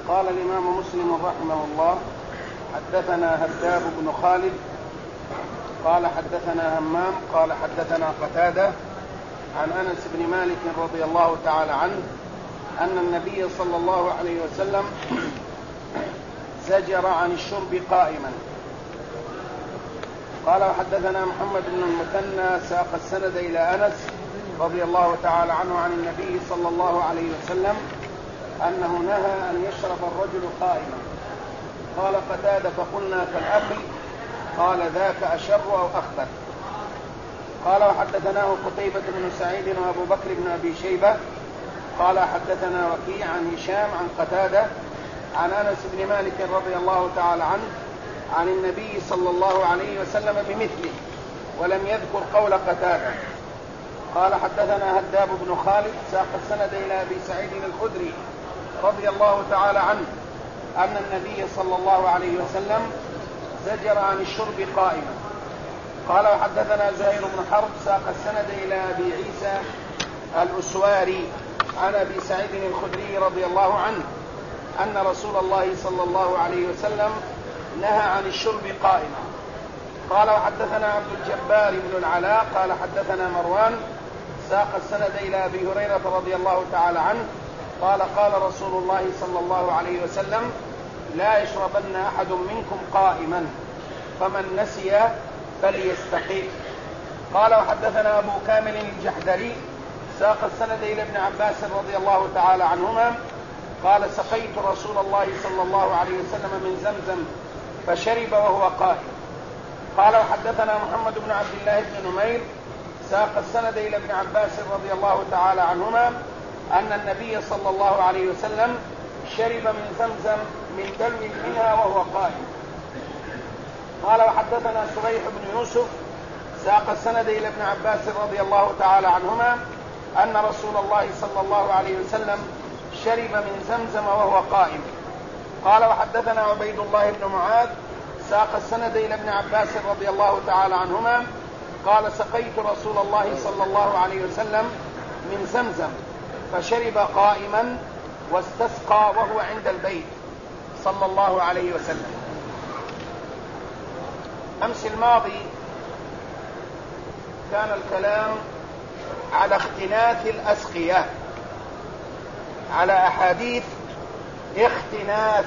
قال الإمام مسلم رحمه الله: حدثنا هداب بن خالد قال حدثنا همام قال حدثنا قتادة عن أنس بن مالك رضي الله تعالى عنه أن النبي صلى الله عليه وسلم زجر عن الشرب قائما. قال وحدثنا محمد بن المثنى ساق السند إلى أنس رضي الله تعالى عنه عن النبي صلى الله عليه وسلم أنه نهى أن يشرب الرجل قائما. قال قتادة: فقلنا كالأكل؟ قال: ذاك أشر أو أخبث. قال وحدثناه قتيبة بن سعيد وأبو بكر بن أبي شيبة قال حدثنا وكيع عن هشام عن قتادة عن أنس بن مالك رضي الله تعالى عنه عن النبي صلى الله عليه وسلم بمثله ولم يذكر قول قتادة. قال حدثنا هداب بن خالد ساق السند إلى أبي سعيد الخدري رضي الله تعالى عنه أن النبي صلى الله عليه وسلم زجر عن الشرب قائما. قال وحدثنا زهير بن حرب ساق السند إلى أبي عيسى الأسواري عن أبي سعيد الخدري رضي الله عنه أن رسول الله صلى الله عليه وسلم نهى عن الشرب قائما. قال وحدثنا عبد الجبار بن العلاء قال حدثنا مروان ساق السند إلى أبي هريرة رضي الله تعالى عنه قال قال رسول الله صلى الله عليه وسلم: لا يشربن أحد منكم قائما فمن نسي فليستقيم. قال وحدثنا أبو كامل الجحدري ساق السند إلى ابن عباس رضي الله تعالى عنهما قال: سقيت رسول الله صلى الله عليه وسلم من زمزم فشرب وهو قائم. قال وحدثنا محمد بن عبد الله بن نمير ساق السند إلى ابن عباس رضي الله تعالى عنهما أن النبي صلى الله عليه وسلم شرب من زمزم من دلو منها وهو قائم. قال وحدثنا سريح بن يوسف ساق السند إلى ابن عباس رضي الله تعالى عنهما أن رسول الله صلى الله عليه وسلم شرب من زمزم وهو قائم. قال وحدثنا عبيد الله بن معاذ ساق السند إلى ابن عباس رضي الله تعالى عنهما قال: سقيت رسول الله صلى الله عليه وسلم من زمزم فشرب قائما واستسقى وهو عند البيت صلى الله عليه وسلم. أمس الماضي كان الكلام على اختناث الأسقية، على أحاديث اختناث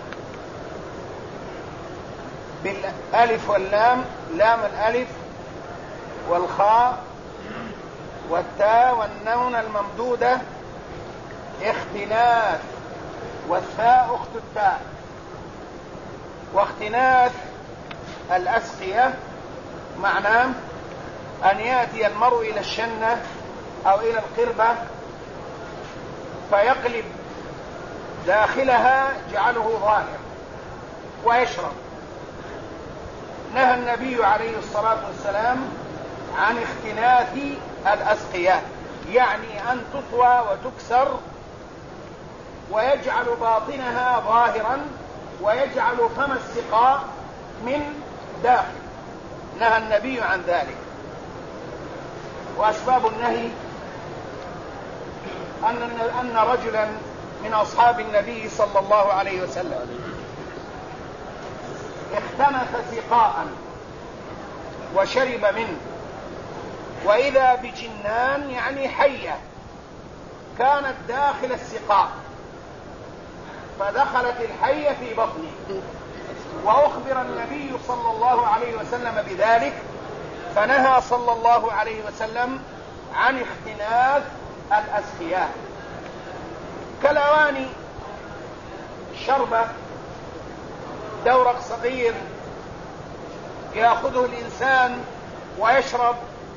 بالألف واللام، لام الألف والخاء والتاء والنون الممدودة اختناث، والثاء أخت التاء. واختناث الأسقية معناه أن يأتي المرء إلى الشنة أو إلى القربة فيقلب داخلها جعله ظاهر ويشرب. نهى النبي عليه الصلاة والسلام عن اختناث الأسقية، يعني أن تطوى وتكسر ويجعل باطنها ظاهرا ويجعل فم السقاء من داخل. نهى النبي عن ذلك. وأسباب النهي أن رجلا من أصحاب النبي صلى الله عليه وسلم اختنث سقاء وشرب منه، وإذا بجنان يعني حية كانت داخل السقاء فدخلت الحية في بطنه، وأخبر النبي صلى الله عليه وسلم بذلك فنهى صلى الله عليه وسلم عن اختناث الأسقياء. كالأواني شربة دورق صغير يأخذه الإنسان ويشرب،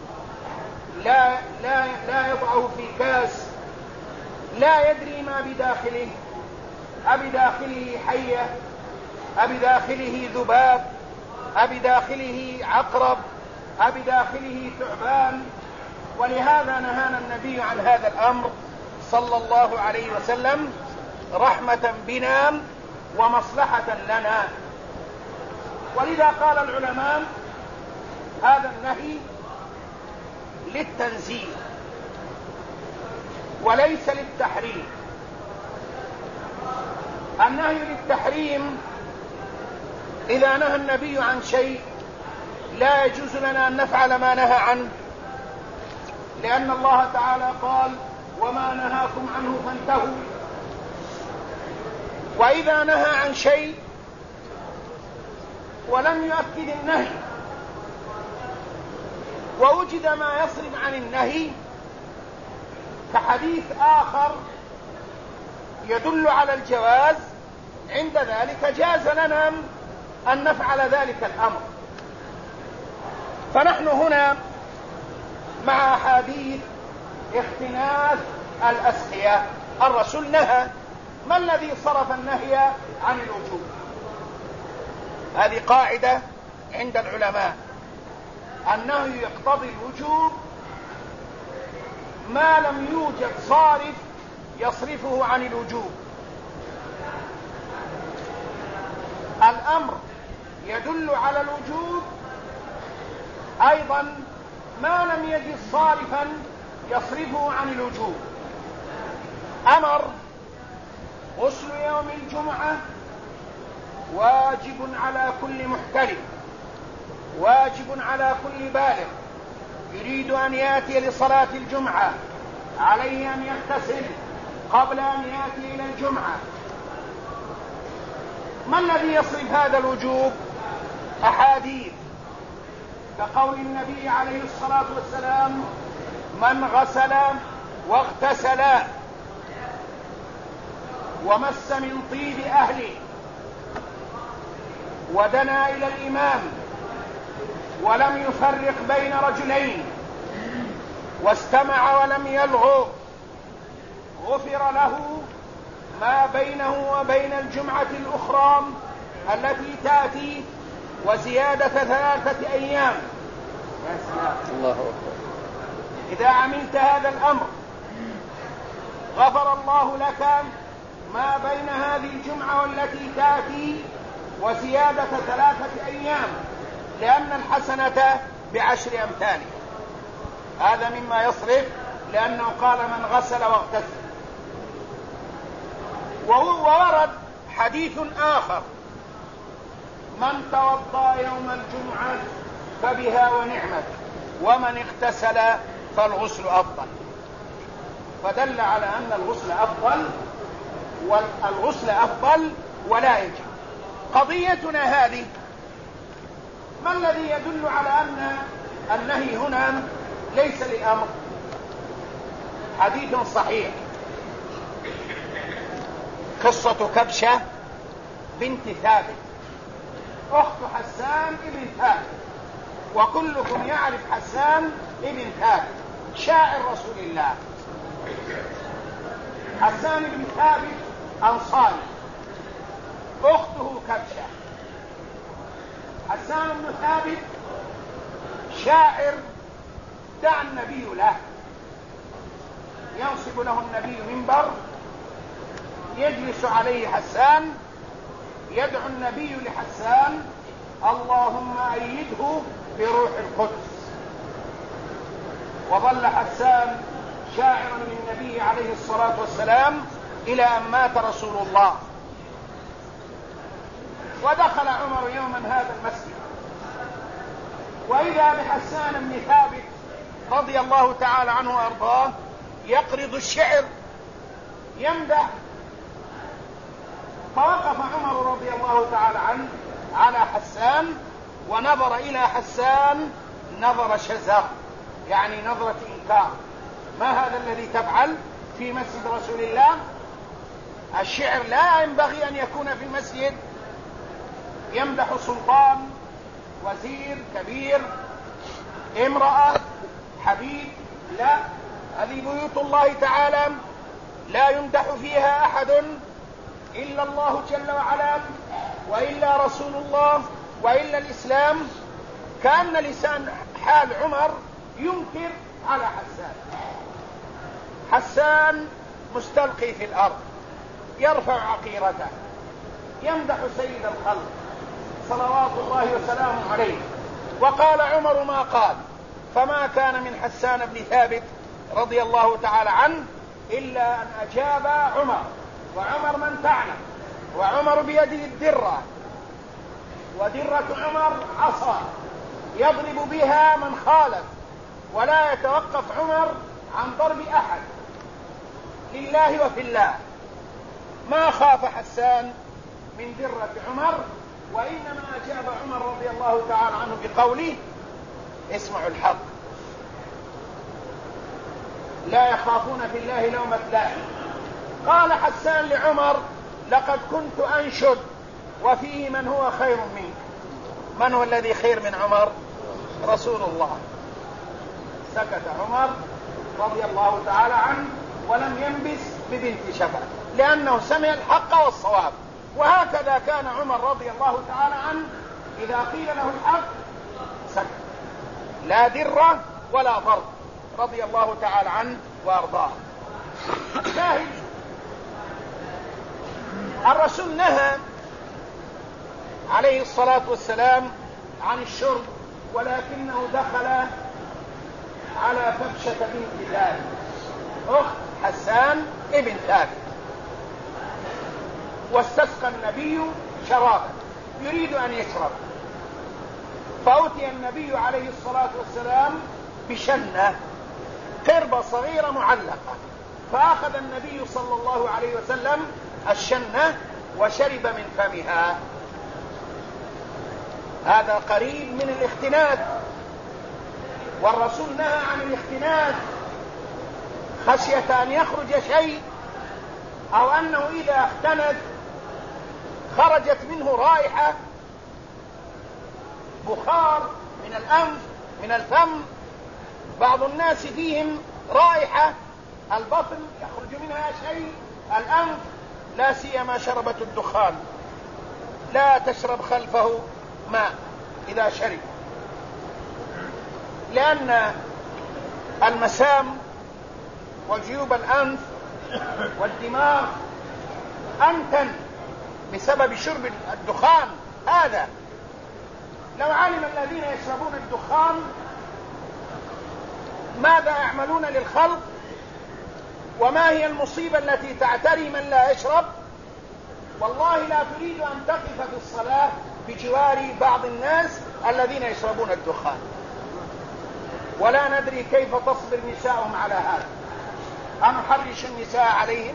لا يضعه في كاس، لا يدري ما بداخله، أبداخله حية، أبداخله ذباب، أبداخله عقرب، أبداخله ثعبان. ولهذا نهانا النبي عن هذا الأمر صلى الله عليه وسلم رحمة بنا ومصلحة لنا. ولذا قال العلماء هذا النهي للتنزيه وليس للتحريم. النهي للتحريم إذا نهى النبي عن شيء لا يجوز لنا أن نفعل ما نهى عنه، لأن الله تعالى قال وما نهاكم عنه فانتهوا. وإذا نهى عن شيء ولم يؤكد النهي ووجد ما يصرف عن النهي كحديث آخر يدل على الجواز، عند ذلك جاز لنا أن نفعل ذلك الأمر. فنحن هنا مع أحاديث اختناث الأسقية. الرسول نهى، ما الذي صرف النهي عن الوجوب؟ هذه قاعدة عند العلماء، النهي يقتضي الوجوب ما لم يوجد صارف يصرفه عن الوجوب. الأمر يدل على الوجوب أيضا ما لم يجد صارفا يصرفه عن الوجوب. أمر غسل يوم الجمعة واجب على كل محترم، واجب على كل بالغ يريد أن يأتي لصلاة الجمعة، عليه أن يغتسل قبل أن يأتي إلى الجمعة. ما الذي يصرف هذا الوجوب؟ أحاديث كقول النبي عليه الصلاة والسلام من غسل واغتسل ومس من طيب أهله ودنا إلى الإمام ولم يفرق بين رجلين واستمع ولم يلغو غفر له ما بينه وبين الجمعة الأخرى التي تأتي وزيادة 3 أيام. يا سلام، الله أكبر. إذا عملت هذا الأمر غفر الله لك ما بين هذه الجمعة والتي تأتي وزيادة 3 أيام، لأن الحسنة ب10 أمثالها. هذا مما يصرف، لأنه قال من غسل واغتسل. وورد حديث آخر من توضأ يوم الجمعة فبها ونعمت ومن اغتسل فالغسل أفضل، فدل على أن الغسل أفضل، والغسل أفضل ولا يجب. قضيتنا هذه ما الذي يدل على أن النهي هنا ليس لأمر؟ حديث صحيح، قصة كبشة بنت ثابت أخت حسان ابن ثابت، وكلكم يعرف حسان ابن ثابت شاعر رسول الله. حسان ابن ثابت أنصاري، أخته كبشة. حسان بن ثابت شاعر دعا النبي له، ينصب له النبي منبر يجلس عليه حسان، يدعو النبي لحسان اللهم أيده بروح القدس. وظل حسان شاعرا للنبي عليه الصلاة والسلام إلى أن مات رسول الله. ودخل عمر يوما هذا المسجد وإذا بحسان بن ثابت رضي الله تعالى عنه وأرضاه يقرض الشعر يمدح. فوقف عمر رضي الله تعالى عنه على حسان ونظر إلى حسان نظر شزر، يعني نظرة إنكار. ما هذا الذي تفعل في مسجد رسول الله؟ الشعر لا ينبغي أن يكون في المسجد. يمدح سلطان، وزير كبير، امرأة، حبيب، لا، هذه بيوت الله تعالى لا يمدح فيها أحد إلا الله جل وعلا، وإلا رسول الله، وإلا الإسلام. كأن لسان حال عمر ينكر على حسان. حسان مستلقي في الأرض يرفع عقيرته يمدح سيد الخلق صلوات الله وسلامه عليه. وقال عمر ما قال، فما كان من حسان بن ثابت رضي الله تعالى عنه إلا أن أجاب عمر، وعمر من تعلم وعمر بيده الدرة، ودرة عمر عصا يضرب بها من خالف، ولا يتوقف عمر عن ضرب أحد لله وفي الله. ما خاف حسان من درة عمر، وإنما أجاب عمر رضي الله تعالى عنه بقوله: اسمعوا الحق، لا يخافون في الله لومة لائم. قال حسان لعمر: لقد كنت أنشد وفيه من هو خير منك. من هو الذي خير من عمر؟ رسول الله. سكت عمر رضي الله تعالى عنه ولم ينبس ببنت شفا، لأنه سمع الحق والصواب. وهكذا كان عمر رضي الله تعالى عنه، إذا قيل له الحق سكت، لا درة ولا ضرب، رضي الله تعالى عنه وأرضاه. شاهد، الرسول نهى عليه الصلاة والسلام عن الشرب، ولكنه دخل على كبشة بنت ثابت أخت حسان ابن ثابت، واستسقى النبي شرابا يريد أن يشرب، فأتي النبي عليه الصلاة والسلام بشنة، قربة صغيرة معلقة، فأخذ النبي صلى الله عليه وسلم الشنة وشرب من فمها. هذا قريب من الاختناث، والرسول نهى عن الاختناث خشية أن يخرج شيء، أو أنه إذا اختنث خرجت منه رائحة، بخار من الأنف من الفم. بعض الناس فيهم رائحة، البطن يخرج منها شيء، الأنف، لا سيما شربة الدخان لا تشرب خلفه ماء إذا شرب، لأن المسام وجيوب الأنف والدماغ أنتن بسبب شرب الدخان. هذا لو علم الذين يشربون الدخان ماذا يعملون للخلق، وما هي المصيبة التي تعتري من لا يشرب، والله لا تريد أن تقف في الصلاة بجوار بعض الناس الذين يشربون الدخان، ولا ندري كيف تصبر نساءهم على هذا. أنحرش النساء عليهم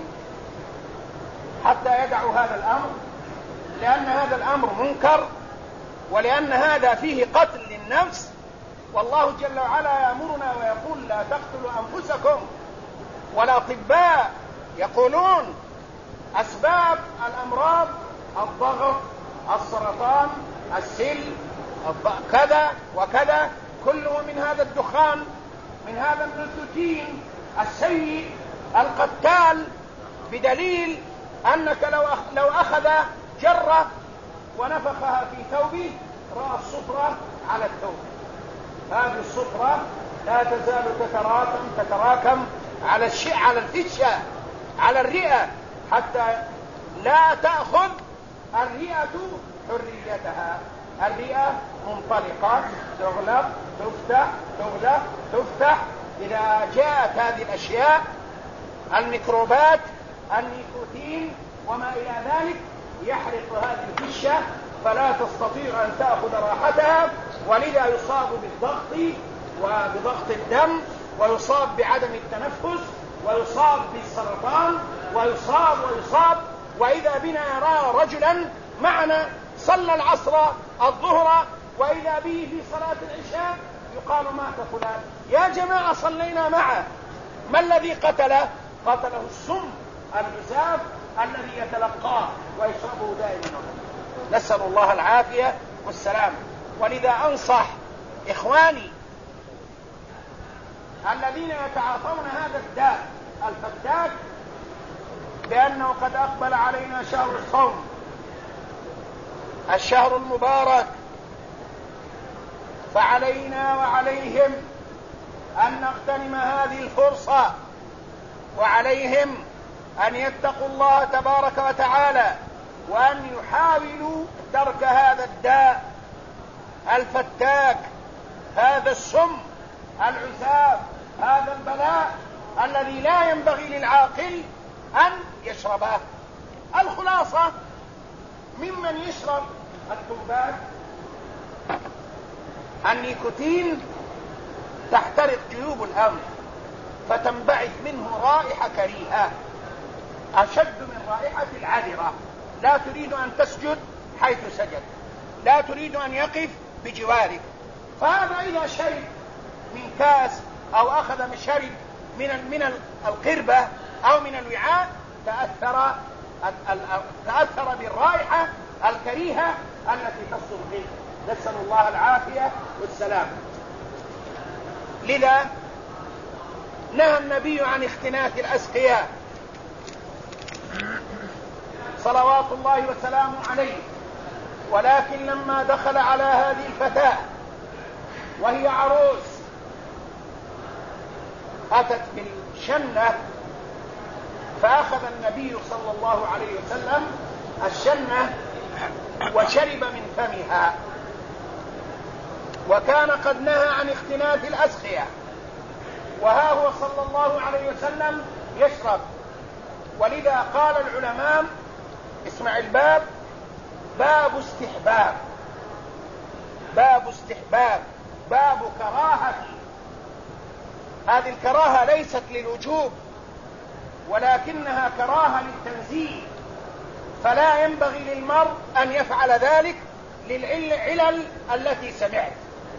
حتى يدعوا هذا الأمر، لأن هذا الأمر منكر، ولأن هذا فيه قتل للنفس. والله جل وعلا يأمرنا ويقول: لا تقتلوا أنفسكم. والأطباء يقولون أسباب الأمراض الضغط، السرطان، السل، كذا وكذا، كله من هذا الدخان، من هذا النيكوتين السيء القتال، بدليل أنك لو أخذ جرة ونفخها في ثوبه رأى الصفرة على الثوب. هذه الصفرة لا تزال تتراكم على الفشة، على الرئة، حتى لا تأخذ الرئة حريتها. الرئة منطلقة، تغلق تفتح تغلق تفتح. إذا جاءت هذه الأشياء، الميكروبات، النيكوتين وما إلى ذلك، يحرق هذه الفشة فلا تستطيع أن تأخذ راحتها، ولذا يصاب بالضغط وبضغط الدم، ويصاب بعدم التنفس، ويصاب بالسرطان، ويصاب. وإذا بنا يرى رجلا معنا صلى العصر الظهر، وإذا به في صلاة العشاء يقال: مات فلان. يا جماعة صلينا معه، ما الذي قتله؟ قتله السم الغذاء الذي يتلقاه ويشربه دائما. نسأل الله العافية والسلام. ولذا أنصح إخواني الذين يتعاطون هذا الداء الفتاك بأنه قد أقبل علينا شهر الصوم، الشهر المبارك، فعلينا وعليهم أن نغتنم هذه الفرصة، وعليهم أن يتقوا الله تبارك وتعالى، وأن يحاولوا ترك هذا الداء الفتاك، هذا السم العساف، هذا البلاء الذي لا ينبغي للعاقل أن يشربه. الخلاصة ممن يشرب التمباك النيكوتين تحترق جيوب الأنف فتنبعث منه رائحة كريهة أشد من رائحة العذرة، لا تريد أن تسجد حيث سجد، لا تريد أن يقف بجوارك. فهذا إذا شرب من كاس أو أخذ من شرب من القربة أو من الوعاء تأثر بالرائحة الكريهة التي تصدر منه، نسأل الله العافية والسلام. لذا نهى النبي عن اختناث الأسقياء صلوات الله وسلامه عليه. ولكن لما دخل على هذه الفتاة وهي عروس أتت بالشنة، فأخذ النبي صلى الله عليه وسلم الشنة وشرب من فمها، وكان قد نهى عن اختناث الأسقياء، وها هو صلى الله عليه وسلم يشرب. ولذا قال العلماء، اسمع الباب، باب استحباب، باب استحباب، باب كراهة. هذه الكراهة ليست للوجوب ولكنها كراهة للتنزيه، فلا ينبغي للمرء أن يفعل ذلك للعلل التي سمعت.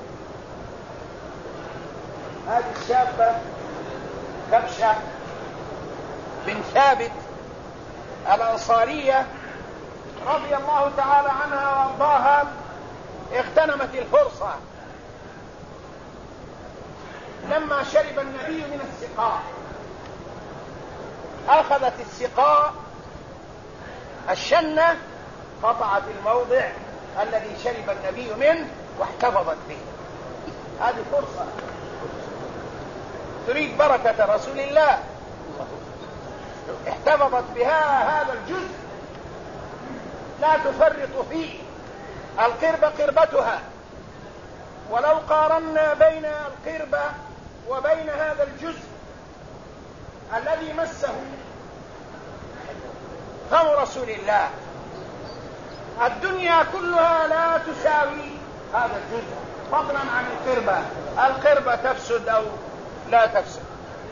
هذه الشابة كبشة بن ثابت الأنصارية رضي الله تعالى عنها وارضاها اغتنمت الفرصة لما شرب النبي من السقاء، أخذت السقاء الشنة قطعت الموضع الذي شرب النبي منه واحتفظت به. هذه فرصة، تريد بركة رسول الله، احتفظت بها هذا الجزء لا تفرط فيه. القربة قربتها، ولو قارنا بين القربة وبين هذا الجزء الذي مسه فم رسول الله، الدنيا كلها لا تساوي هذا الجزء، فضلا عن القربة. القربة تفسد أو لا تفسد،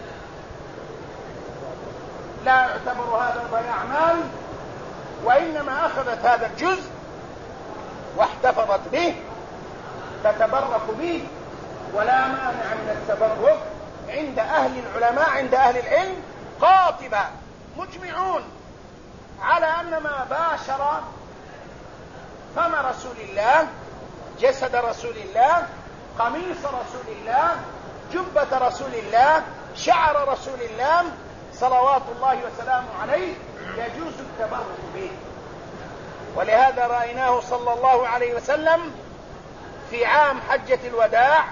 لا يعتبر هذا ضياع مال، وإنما أخذت هذا الجزء واحتفظت به تتبرك به، ولا مانع من التبرك عند أهل العلماء، عند أهل العلم قاطبة مجمعون على أن ما باشر فم رسول الله، جسد رسول الله، قميص رسول الله، جبة رسول الله، شعر رسول الله صلوات الله وسلامه عليه يجوز التبرك به. ولهذا رأيناه صلى الله عليه وسلم في عام حجة الوداع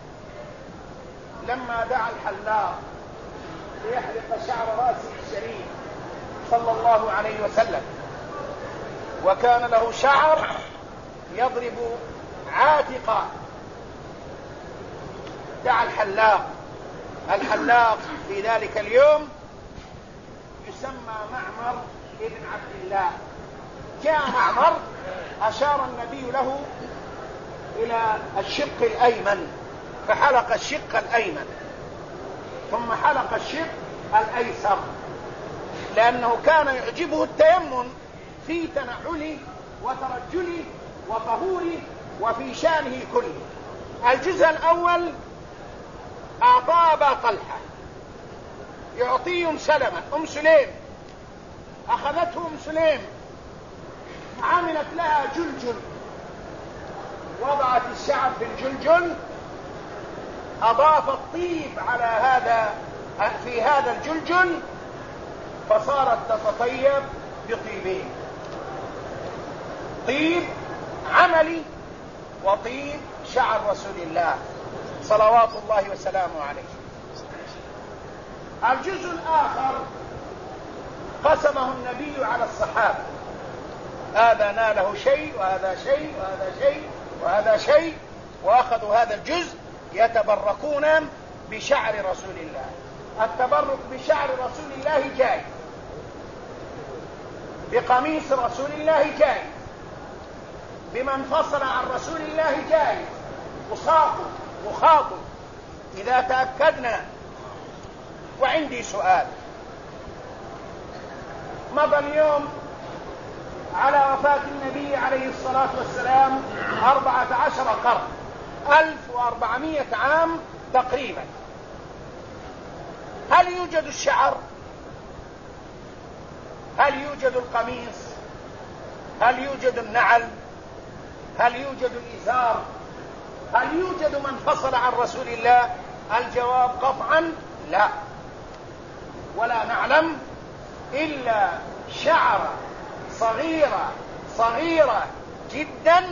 لما دعا الحلاق ليحلق شعر رأسه الشريف صلى الله عليه وسلم، وكان له شعر يضرب عاتقا. دعا الحلاق في ذلك اليوم يسمى معمر ابن عبد الله. جاء معمر أشار النبي له إلى الشق الأيمن فحلق الشق الأيمن، ثم حلق الشق الأيسر، لأنه كان يعجبه التيمم في تنعله وترجله وطهوره وفي شانه كله. الجزء الأول أعطى أبا طلحة، يعطيه سلمة أم سليم، أخذته أم سليم عملت لها جلجل، وضعت الشعر في الجلجل، أضافت طيب على هذا في هذا الجلجل، فصارت تتطيب بطيبين، طيب عملي وطيب شعر رسول الله صلوات الله وسلامه عليه. الجزء الآخر قسمه النبي على الصحابة، هذا ناله شيء وهذا شيء وهذا شيء وهذا شيء، وأخذوا هذا الجزء يتبركون بشعر رسول الله. التبرك بشعر رسول الله جاي، بقميص رسول الله جاي، بمن فصل عن رسول الله جائز وخاطب إذا تأكدنا. وعندي سؤال، مضى اليوم على وفاة النبي عليه الصلاة والسلام 14 قرن، 1400 عام تقريبا. هل يوجد الشعر؟ هل يوجد القميص؟ هل يوجد النعل؟ هل يوجد الإزار؟ هل يوجد من فصل عن رسول الله؟ الجواب قطعا لا. ولا نعلم إلا شعر صغيرة جدا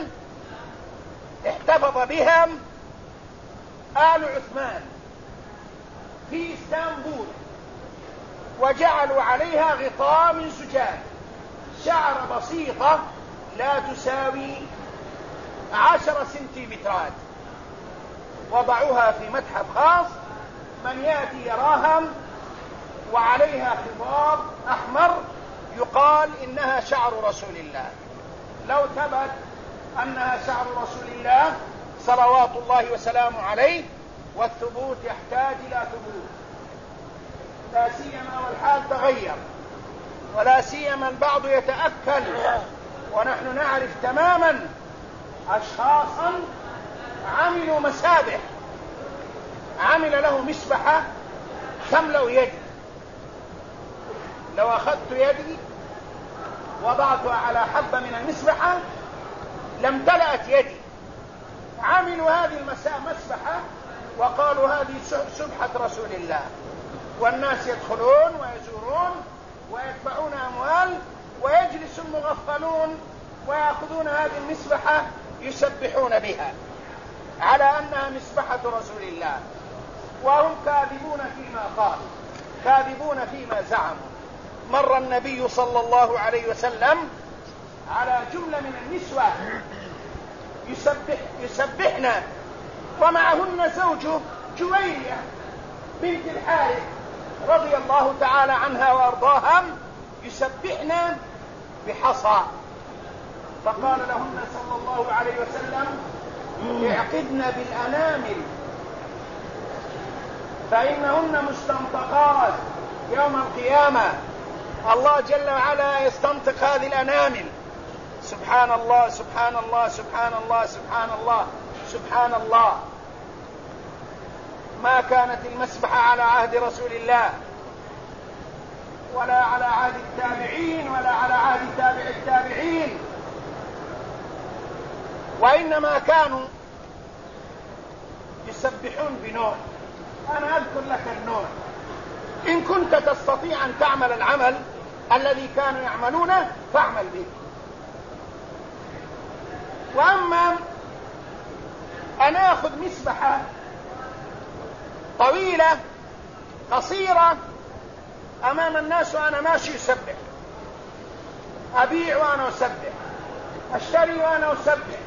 احتفظ بها آل عثمان في اسطنبول، وجعلوا عليها غطاء من زجاج، شعر بسيطة لا تساوي 10 سنتيمترات، وضعوها في متحف خاص، من يأتي يراها وعليها خضاب أحمر يقال إنها شعر رسول الله. لو ثبت أنها شعر رسول الله صلوات الله وسلامه عليه، والثبوت يحتاج إلى ثبوت، لا سيما والحال تغير، ولا سيما البعض يتأكل، ونحن نعرف تماما أشخاصا عملوا مسابح، عمل له مسبحة تملأ يدي، لو أخذت يدي وضعتها على حبة من المسبحة لامتلأت يدي. عملوا هذه المسبحة وقالوا هذه سبحة رسول الله، والناس يدخلون ويزورون ويدفعون أموال، ويجلس المغفلون ويأخذون هذه المسبحة يسبحون بها على أنها مسبحة رسول الله، وهم كاذبون فيما قالوا، كاذبون فيما زعموا. مر النبي صلى الله عليه وسلم على جملة من النسوة يسبحن، ومعهن زوجه جويرية بنت الحارث رضي الله تعالى عنها وأرضاها، يسبحن بحصى. فقال لهن صلى الله عليه وسلم: اعقدن بالأنامل فإنهن مستنطقات يوم القيامة. الله جل وعلا يستنطق هذه الأنامل. سبحان الله سبحان الله سبحان الله سبحان الله سبحان الله. ما كانت المسبحة على عهد رسول الله، ولا على عهد التابعين، ولا على عهد تابع التابعين، وإنما كانوا يسبحون بنوع. أنا أذكر لك النوع، إن كنت تستطيع أن تعمل العمل الذي كانوا يعملونه فاعمل به. وأما أن أخذ مسبحة طويلة قصيرة أمام الناس وأنا ماشي أسبح، أبيع وأنا أسبح، أشتري وأنا أسبح،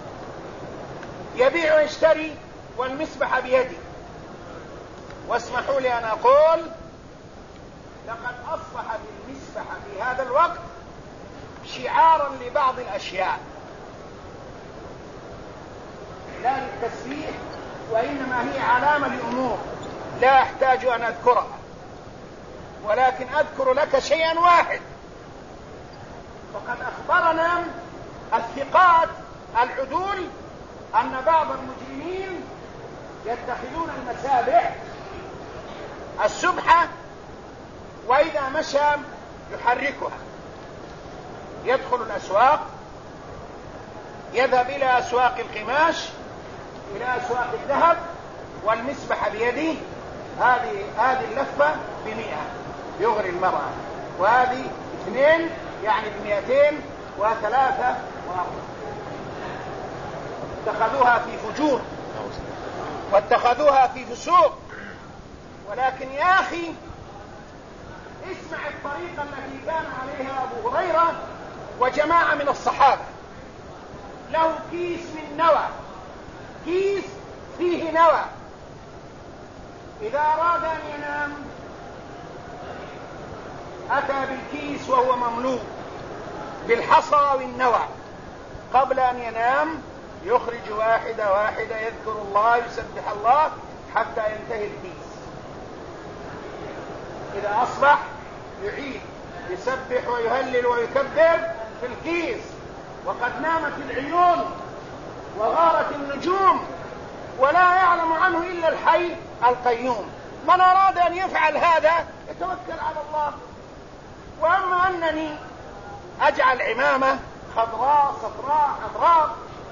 يبيع ويشتري والمسبحة بيدي. واسمحوا لي أن أقول لقد أصبحت المسبحة في هذا الوقت شعارا لبعض الأشياء، لا للتسبيح، وإنما هي علامة لأمور لا أحتاج أن أذكرها، ولكن أذكر لك شيئا واحد. فقد أخبرنا الثقات العدول أن بعض المجرمين يتخذون المسابح السبحة، وإذا مشى يحركها، يدخل الأسواق، يذهب إلى أسواق القماش، إلى أسواق الذهب، والمسبحة بيده. هذه اللفة ب100 يغري المرأة، وهذه 2 يعني ب200 و3 و4. اتخذوها في فجور واتخذوها في فسوق. ولكن يا أخي اسمع الطريقة التي كان عليها أبو هريرة وجماعة من الصحابة. له كيس من نوى، كيس فيه نوى، إذا أراد أن ينام أتى بالكيس وهو مملوء بالحصى والنوى، قبل أن ينام يخرج واحدة واحدة يذكر الله يسبح الله حتى ينتهي الكيس. إذا أصبح يعيد يسبح ويهلل ويكبر في الكيس. وقد نامت العيون وغارت النجوم ولا يعلم عنه إلا الحي القيوم. من أراد أن يفعل هذا يتوكل على الله. وأما أنني أجعل عمامة خضراء صفراء حمراء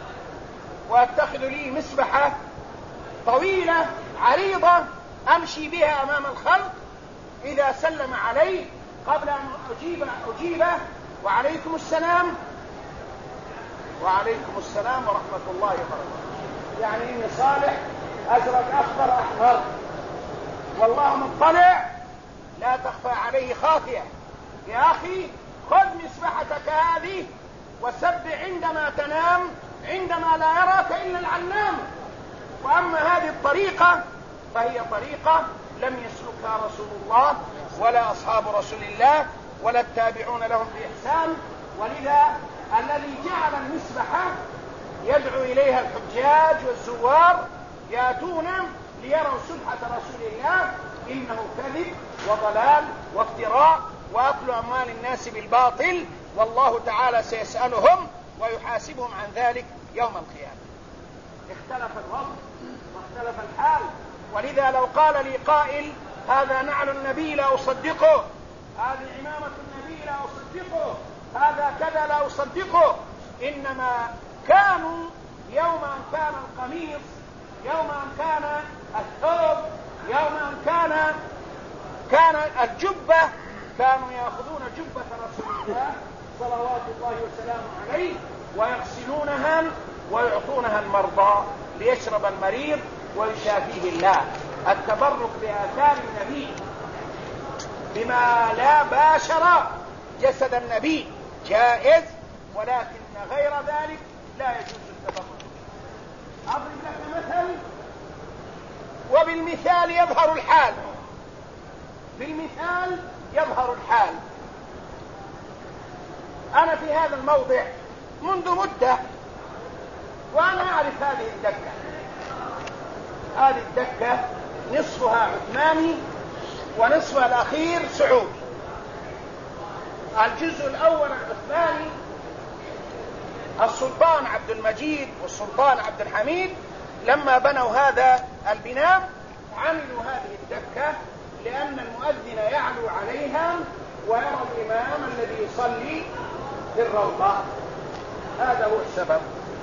وأتخذ لي مسبحة طويلة عريضة أمشي بها أمام الخلق، إذا سلم علي قبل أن أجيبه وعليكم السلام وعليكم السلام ورحمة الله وبركاته، يعني إني صالح أزرق أخضر أحمر والله مطلع لا تخفى عليه خافية. يا أخي خذ مسبحتك هذه وسبح عندما تنام عندما لا يراك إلا العلام. وأما هذه الطريقة فهي طريقة لم يسلكها رسول الله ولا أصحاب رسول الله ولا التابعون لهم بإحسان. ولذا الذي جعل المسبحة يدعو إليها الحجاج والزوار يأتون ليروا سبحة رسول الله إنه كذب وضلال وافتراء وأكل أموال الناس بالباطل، والله تعالى سيسألهم ويحاسبهم عن ذلك يوم القيامة. اختلف الوضع واختلف الحال. ولذا لو قال لي قائل هذا نعل النبي لا أصدقه، هذه عمامة النبي لا أصدقه، هذا كذا لا أصدقه، إنما كانوا يوم أن كان القميص، يوم أن كان الثوب، يوم أن كان الجبة، كانوا يأخذون جبة رسول الله صلوات الله وسلامه عليه ويغسلونها ويعطونها المرضى ليشرب المريض ويشافيه الله. التبرك بآثار النبي بما لا باشر جسد النبي جائز، ولكن غير ذلك لا يجوز التبرك. أضرب لك مثل وبالمثال يظهر الحال. بالمثال يظهر الحال. أنا في هذا الموضع منذ مدة وأنا أعرف هذه الدكة. هذه الدكة نصفها عثماني ونصفها الأخير سعودي. الجزء الأول العثماني السلطان عبد المجيد والسلطان عبد الحميد لما بنوا هذا البناء عملوا هذه الدكة لأن المؤذن يعلو عليها ويرى الإمام الذي يصلي في الروضة. هذا هو السبب.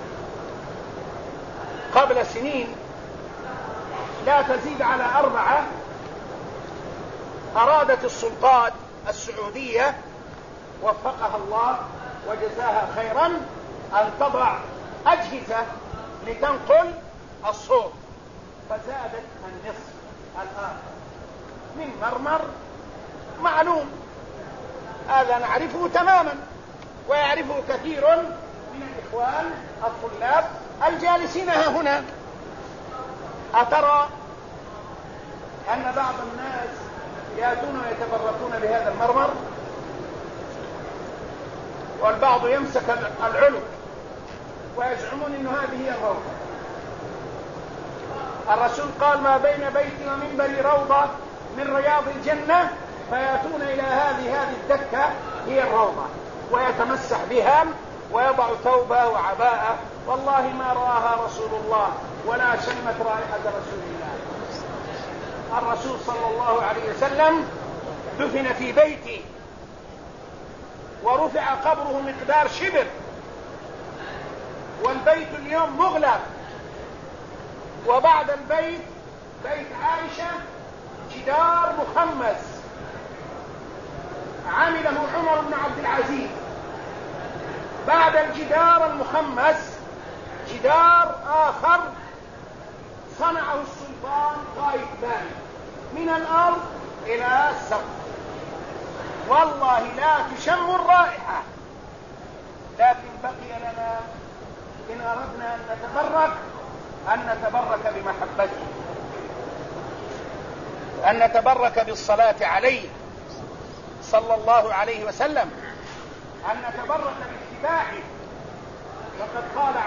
قبل سنين لا تزيد على 4 أرادت السلطات السعودية وفقها الله وجزاها خيرا أن تضع أجهزة لتنقل الصوت، فزادت النصف الآن من مرمر معلوم. هذا نعرفه تماما ويعرفه كثير من الإخوان الطلاب الجالسين هنا. أترى أن بعض الناس يأتون ويتبركون بهذا المرمر والبعض يمسك العلو ويزعمون أن هذه هي الروضة. الرسول قال ما بين بيتي ومنبري روضة من رياض الجنة، فيأتون إلى هذه الدكة هي الروضة ويتمسح بها ويضع ثوبه وعباءه. والله ما رآها رسول الله ولا شمت رائحة رسول الله. الرسول صلى الله عليه وسلم دفن في بيتي ورفع قبره مقدار شبر، والبيت اليوم مغلق، وبعد البيت بيت عائشة جدار مخمس عمله عمر بن عبد العزيز. بعد الجدار المخمس جدار آخر صنعه السلطان قايتباي من الأرض إلى السقف. والله لا تشم الرائحة، لكن بقي لنا إن أردنا أن نتبرك بمحبته، أن نتبرك بالصلاة عليه صلى الله عليه وسلم، أن نتبرك باتباعه.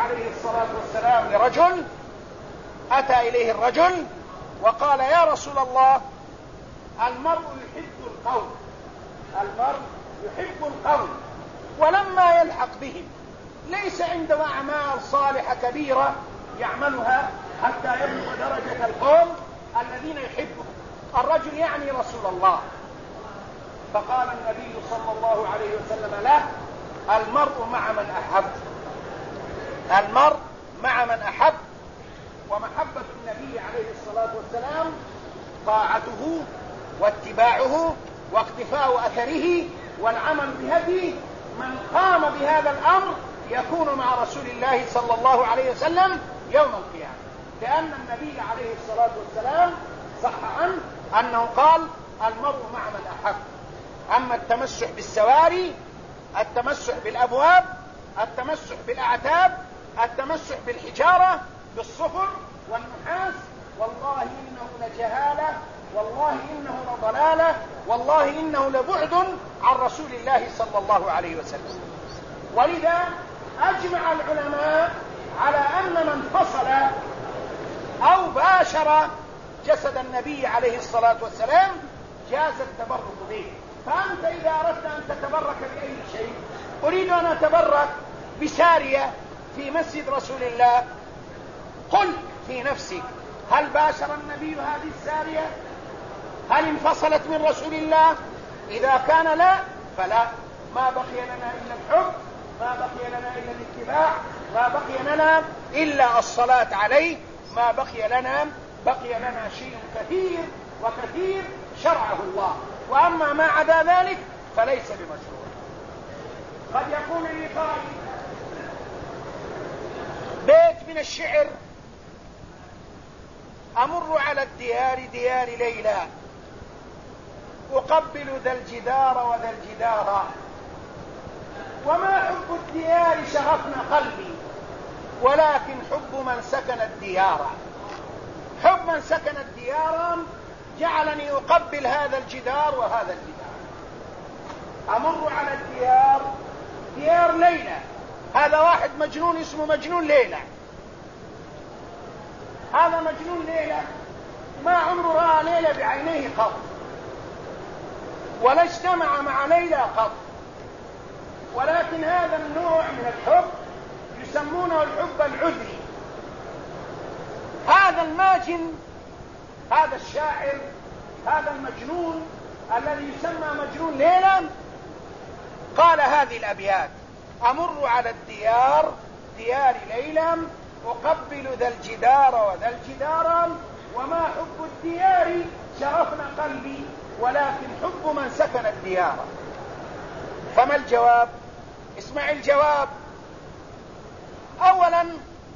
عليه الصلاة والسلام لرجل، أتى إليه الرجل وقال: يا رسول الله، المرء يحب القوم، المرء يحب القوم ولما يلحق بهم ليس عنده أعمال صالحة كبيرة يعملها حتى يبلغ درجة القوم الذين يحبهم. الرجل يعني رسول الله. فقال النبي صلى الله عليه وسلم له: المرء مع من أحب، المرء مع من أحب. ومحبة النبي عليه الصلاة والسلام طاعته واتباعه واقتفاء أثره والعمل بهديه. من قام بهذا الأمر يكون مع رسول الله صلى الله عليه وسلم يوم القيامة، لأن النبي عليه الصلاة والسلام صح عنه أنه قال: المرء مع من أحب. أما التمسح بالسواري، التمسح بالأبواب، التمسح بالأعتاب، التمسح بالحجارة، بالصفر والنحاس، والله إنه لجهالة، والله إنه لضلالة، والله إنه لبعد عن رسول الله صلى الله عليه وسلم. ولذا أجمع العلماء على أن من فصل أو باشر جسد النبي عليه الصلاة والسلام جاز التبرك به. فأنت إذا أردت أن تتبرك بأي شيء، أريد أن أتبرك بسارية في مسجد رسول الله، قل في نفسك: هل باشر النبي هذه السارية؟ هل انفصلت من رسول الله؟ إذا كان لا فلا، ما بقي لنا إلا الحب، ما بقي لنا إلا الاتباع، ما بقي لنا إلا الصلاة عليه، ما بقي لنا شيء كثير وكثير شرعه الله. وأما ما عدا ذلك فليس بمشروع. قد يكون لي قائل بيت من الشعر: أمر على الديار ديار ليلى، أقبل ذا الجدار وذا الجدار، وما حب الديار شغفنا قلبي، ولكن حب من سكن الديار. حب من سكن الديار جعلني أقبل هذا الجدار وهذا الجدار. أمر على الديار، ديار ليلى، هذا واحد مجنون اسمه مجنون ليلى، هذا مجنون ليلى ما عمره رأى ليلى بعينيه قط، ولا اجتمع مع ليلى قط، ولكن هذا النوع من الحب يسمونه الحب العذري. هذا الماجن، هذا الشاعر، هذا المجنون الذي يسمى مجنون ليلى قال هذه الأبيات: أمر على الديار ديار ليلى، أقبل ذا الجدار وذا الجدار، وما حب الديار شغفنا قلبي، ولكن حب من سكن الديار. فما الجواب؟ اسمع الجواب. أولا،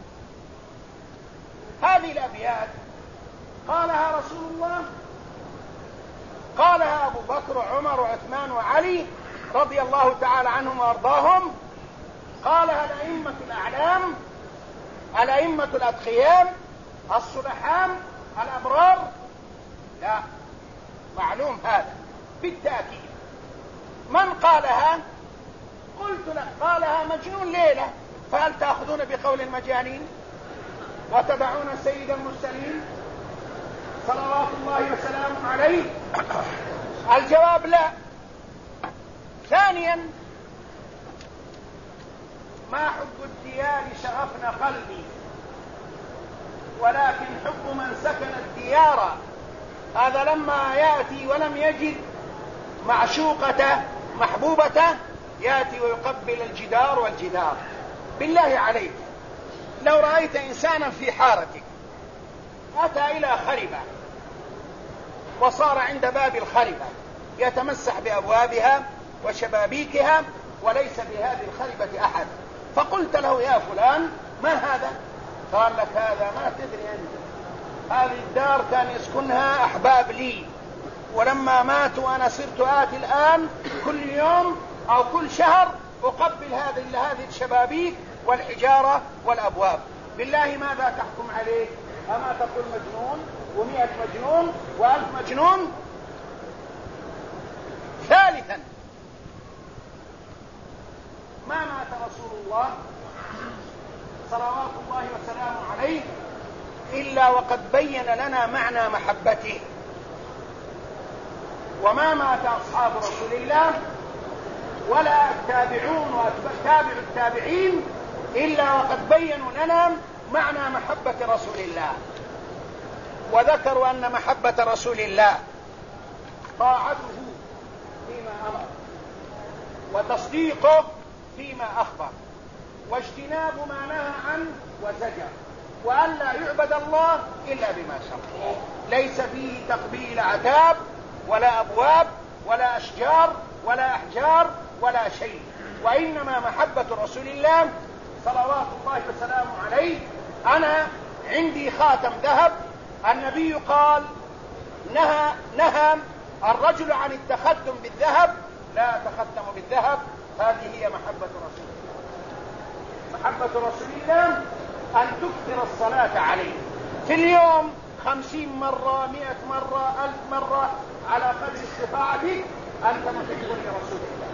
هذه الأبيات قالها رسول الله، قالها أبو بكر وعمر وعثمان وعلي رضي الله تعالى عنهم وأرضاهم، قالها الأئمة الأعلام، الأئمة الأتقياء الصلحاء الأبرار؟ لا، معلوم هذا بالتأكيد. من قالها؟ قلت لك قالها مجنون ليلى، فهل تأخذون بقول المجانين وتدعون سيد المرسلين صلوات الله وسلامه عليه؟ الجواب لا. ثانيا، ما حب الديار شغفنا قلبي، ولكن حب من سكن الديار. هذا لما يأتي ولم يجد معشوقته محبوبته يأتي ويقبل الجدار والجدار. بالله عليك، لو رأيت إنسانا في حارتك أتى إلى خربة وصار عند باب الخربة يتمسح بأبوابها وشبابيكها وليس بهذه الخربة أحد، فقلت له: يا فلان، ما هذا؟ قال لك: هذا ما تدري أنت، هذه الدار كان يسكنها أحباب لي، ولما ماتوا أنا صرت آتي الآن كل يوم أو كل شهر أقبل هذه الشبابيك والحجارة والأبواب. بالله ماذا تحكم عليه؟ أما تقول مجنون و100 مجنون و1000 مجنون؟ ثالثا، ما مات رسول الله صلوات الله وسلامه عليه إلا وقد بين لنا معنى محبته. وما مات أصحاب رسول الله ولا التابعون وتابع التابعين إلا وقد بينوا لنا معنى محبة رسول الله، وذكروا أن محبة رسول الله طاعته فيما أمر، وتصديقه فيما أخبر، واجتناب ما نهى عنه وزجر، وأن لا يعبد الله إلا بما شرع. ليس فيه تقبيل عتاب ولا أبواب ولا أشجار ولا أحجار ولا شيء، وإنما محبة رسول الله صلوات الله وسلامه عليه. أنا عندي خاتم ذهب، النبي قال نهى الرجل عن التختم بالذهب، لا تختم بالذهب. هذه هي محبة رسول الله. محبة رسول الله أن تكثر الصلاة عليه في اليوم 50 مرة 100 مرة 1000 مرة على قدر استطاعتك. أنت محب لرسول الله،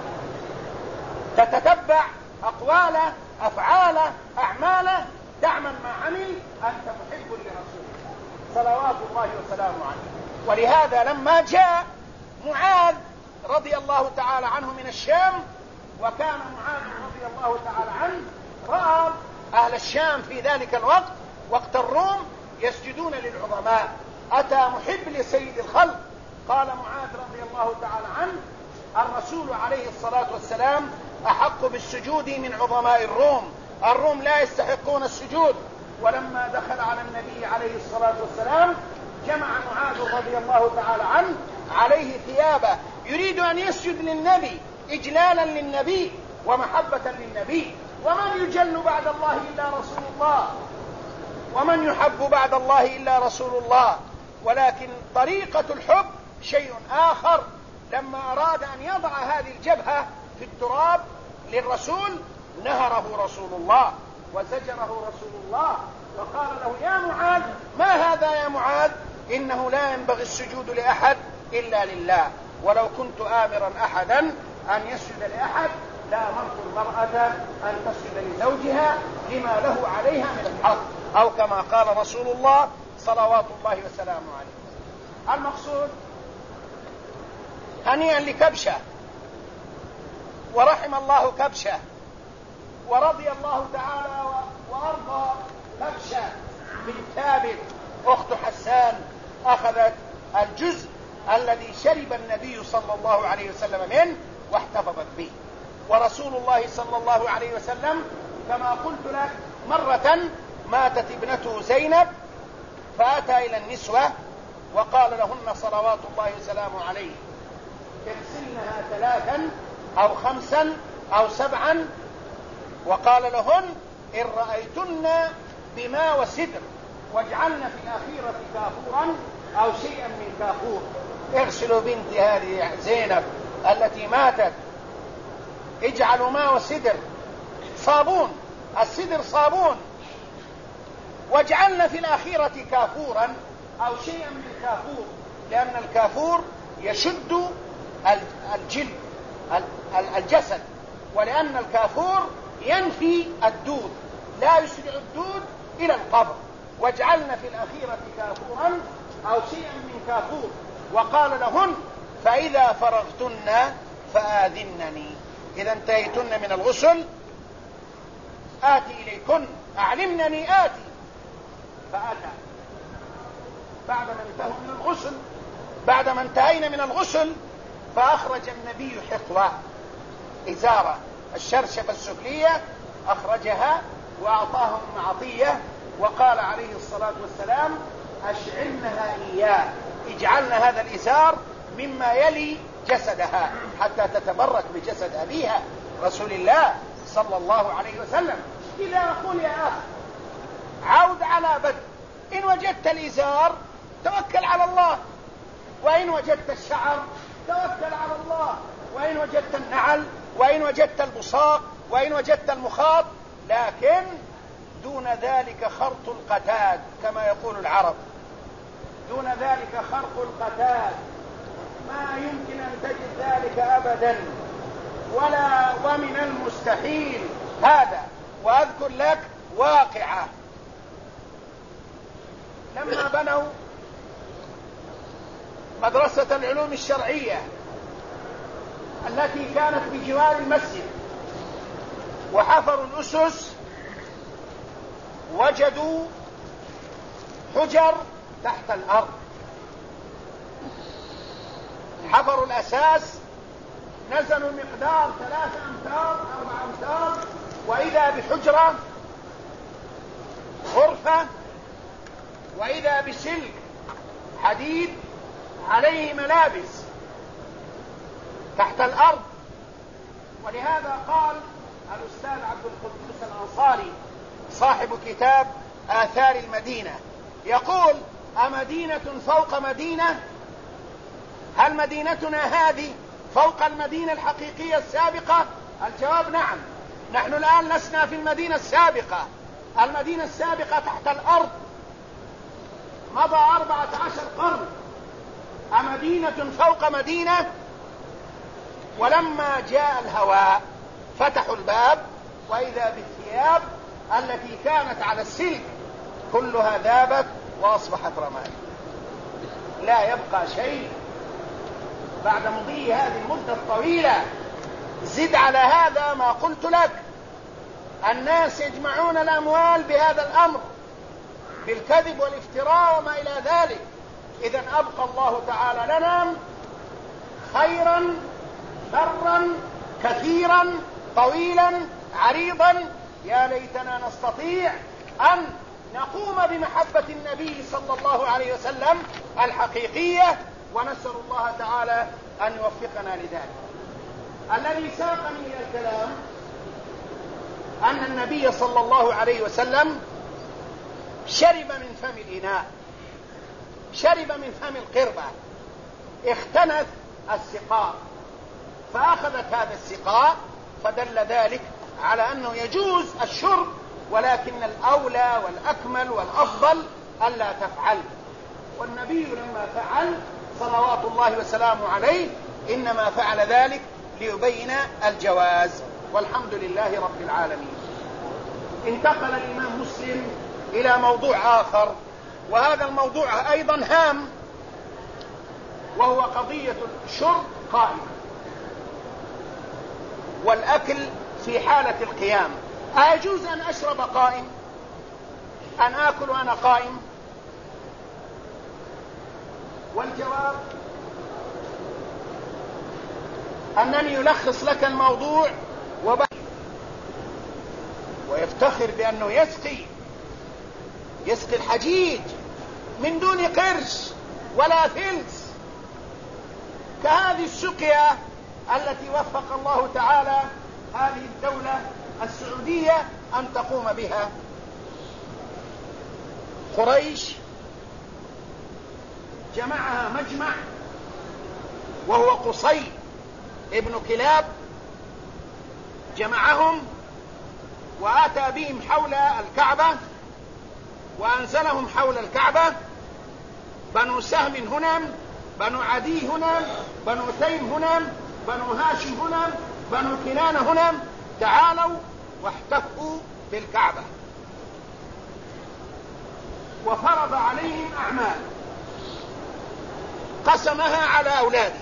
تتتبع أقواله أفعاله أعماله، تعمل ما عمل، أنت محب لرسول الله صلوات الله وسلامه عليه. ولهذا لما جاء معاذ رضي الله تعالى عنه من الشام، وكان معاذ رضي الله تعالى عنه رأى أهل الشام في ذلك الوقت وقت الروم يسجدون للعظماء، أتى محب لسيد الخلق. قال معاذ رضي الله تعالى عنه الرسول عليه الصلاة والسلام أحق بالسجود من عظماء الروم، الروم لا يستحقون السجود. ولما دخل على النبي عليه الصلاة والسلام جمع معاذ رضي الله تعالى عنه عليه ثيابه، يريد أن يسجد للنبي إجلالا للنبي ومحبة للنبي. ومن يجل بعد الله إلا رسول الله، ومن يحب بعد الله إلا رسول الله. ولكن طريقة الحب شيء آخر. لما أراد أن يضع هذه الجبهة في التراب للرسول نهره رسول الله وزجره رسول الله، وقال له يا معاذ ما هذا يا معاذ، إنه لا ينبغي السجود لأحد إلا لله، ولو كنت آمرا أحدا أن يسجد لأحد لأمرت المرأة أن تسجد لزوجها لما له عليها من الحق، أو كما قال رسول الله صلوات الله وسلامه عليه. المقصود هنيئا لكبشة، ورحم الله كبشة، ورضي الله تعالى وأرضى كبشة بن ثابت أخت حسان، أخذت الجزء الذي شرب النبي صلى الله عليه وسلم منه واحتفظت به. ورسول الله صلى الله عليه وسلم كما قلت لك مرة ماتت ابنته زينب، فأتى إلى النسوة وقال لهن صلوات الله وسلامه عليه اغسلنها 3 أو 5 أو 7، وقال لهن إن رأيتن بماء وسدر واجعلن في الأخيرة كافورا أو شيئا من كافور. اغسلوا بنت هذه زينب التي ماتت، اجعلوا ماء وسدر صابون، السدر صابون، واجعلن في الأخيرة كافورا أو شيئا من كافور، لأن الكافور يشد الجسد، ولأن الكافور ينفي الدود، لا يسرع الدود إلى القبر. واجعلن في الأخيرة كافورا أو شيئا من كافور. وقال لهن فإذا فرغتن فآذنني، إذا انتهيتن من الغسل آتي إليكن، أعلمنني آتي. فأتى بعدما انتهوا من الغسل، بعدما انتهينا من الغسل، فأخرج النبي حقوة إزارة الشرشفة السفلية، أخرجها وأعطاهم عطية، وقال عليه الصلاة والسلام أشعلنها إياه، اجعلنا هذا الإزار مما يلي جسدها حتى تتبرك بجسد أبيها رسول الله صلى الله عليه وسلم. إذا أقول يا أخ عود على بدء، إن وجدت الإزار توكل على الله، وإن وجدت الشعر توكل على الله، وإن وجدت النعل، وإن وجدت البصاق، وإن وجدت المخاط، لكن دون ذلك خرط القتاد كما يقول العرب، دون ذلك خرق القتاد، ما يمكن أن تجد ذلك أبدا، ومن المستحيل هذا. وأذكر لك واقعة. لما بنوا مدرسة العلوم الشرعية التي كانت بجوار المسجد وحفروا الأسس، وجدوا حجر تحت الأرض. حفروا الأساس، نزلوا مقدار 3 أمتار 4 أمتار، وإذا بحجرة، غرفة، وإذا بسلك حديد عليه ملابس تحت الأرض. ولهذا قال الأستاذ عبد القدوس الأنصاري صاحب كتاب آثار المدينة، يقول: أمدينة فوق مدينة؟ هل مدينتنا هذه فوق المدينة الحقيقية السابقة؟ الجواب نعم. نحن الآن لسنا في المدينة السابقة. المدينة السابقة تحت الأرض، مضى 14 قرن. أمدينة فوق مدينة؟ ولما جاء الهواء فتحوا الباب، وإذا بالثياب التي كانت على السلك كلها ذابت وأصبحت رماد، لا يبقى شيء بعد مضي هذه المدة الطويلة. زد على هذا ما قلت لك، الناس يجمعون الأموال بهذا الأمر، بالكذب والافتراء وما إلى ذلك. إذن أبقى الله تعالى لنا خيرا شرا كثيرا طويلا عريضا. يا ليتنا نستطيع أن نقوم بمحبة النبي صلى الله عليه وسلم الحقيقية، ونسأل الله تعالى أن يوفقنا لذلك. الذي ساقني إلى الكلام أن النبي صلى الله عليه وسلم شرب من فم الإناء، شرب من فم القربة، اختنث السقاء، فأخذت هذا السقاء، فدل ذلك على أنه يجوز الشرب، ولكن الأولى والأكمل والأفضل ألا تفعل. والنبي لما فعل صلوات الله وسلامه عليه إنما فعل ذلك ليبين الجواز، والحمد لله رب العالمين. انتقل الإمام مسلم إلى موضوع آخر، وهذا الموضوع أيضا هام، وهو قضية الشرب قائمة والأكل في حالة القيام. أيجوز أن أشرب قائم؟ أن آكل وأنا قائم؟ والجواب أنني ألخص لك الموضوع ويفتخر بأنه يسقي الحجيج من دون قرش ولا فلس، كهذه السقيا التي وفق الله تعالى هذه الدولة السعودية أن تقوم بها. قريش جمعها مجمع، وهو قصي ابن كلاب، جمعهم وآتى بهم حول الكعبة وأنزلهم حول الكعبة. بنو سهم هنا، بنو عدي هنا، بنو تيم هنا، بنو هاشم هنا، بنو كنانة هنا، تعالوا واحتفوا بالكعبة، وفرض عليهم أعمال قسمها على أولاده.